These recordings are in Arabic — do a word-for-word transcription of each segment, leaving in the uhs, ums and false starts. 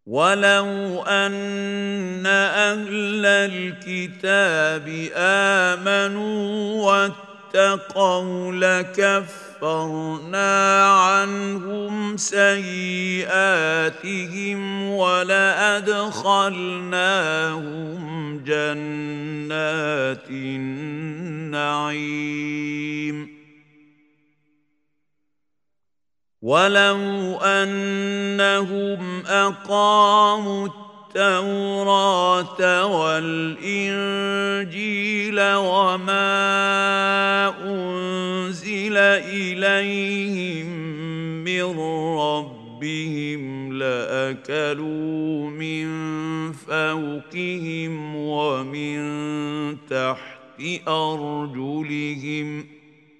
ولو أن أهل الكتاب آمنوا واتقوا لكفرنا عنهم سيئاتهم ولأدخلناهم جنات النعيم ولو أنهم أقاموا التوراة والإنجيل وما أنزل إليهم من ربهم لأكلوا من فوقهم ومن تحت أرجلهم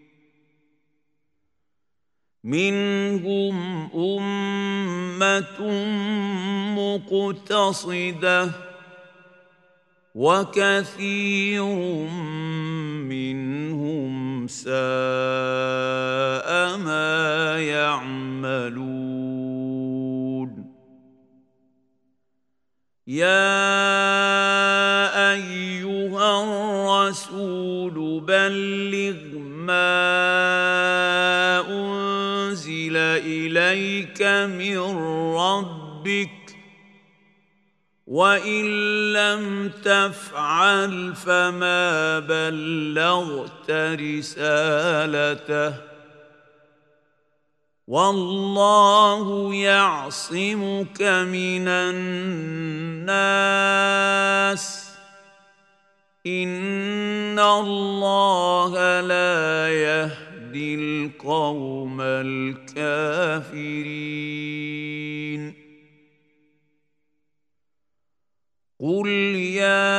منهم أمة مقتصدة وكثير منهم ساء ما يعملون يا أيها الرسول بلغ ما أنزل إليك من ربك وإن لم تفعل فما بلغت رسالته والله يعصمك من الناس إن الله لا يهدي القوم الكافرين قل يا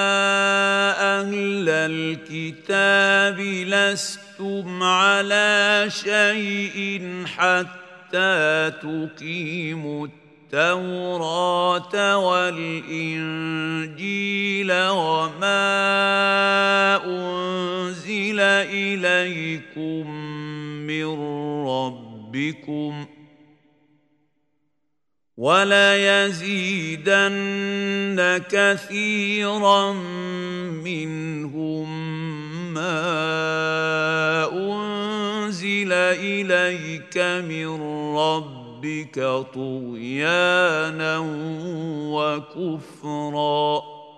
أهل الكتاب لستم على شيء حتى تقيموا التوراة والإنجيل وما أنزل إليكم من ربكم وليزيدن كثيرا منهم ما أنزل إليك من ربك طغيانا وكفرا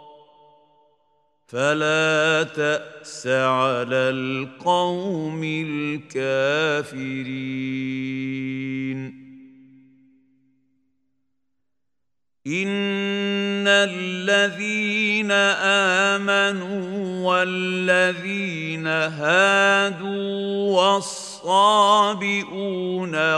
فلا تأس على القوم الكافرين إن الذين آمنوا والذين هادوا والصابئون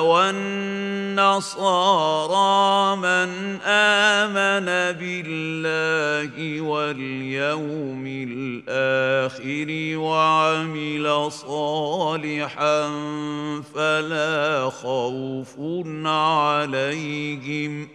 والنصارى من آمن بالله واليوم الآخر وعمل صالحا فلا خوف عليهم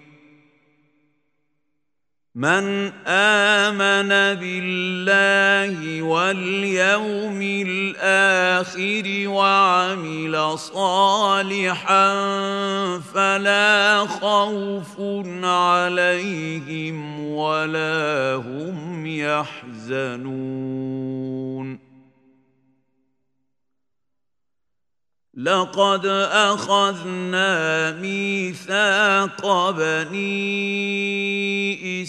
من آمن بالله واليوم الآخر وعمل صالحا فلا خوف عليهم ولا هم يحزنون لقد أخذنا ميثاق بني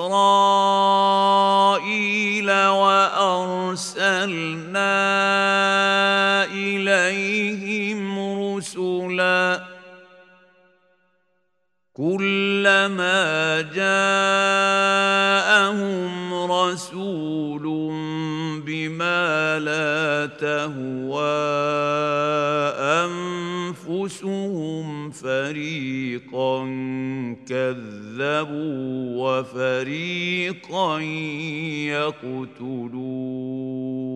إسرائيل وأرسلنا إليهم رسلا كلما جاءهم رسول بما لا تهوى أنفسهم فريقا كذبوا وفريقا يقتلون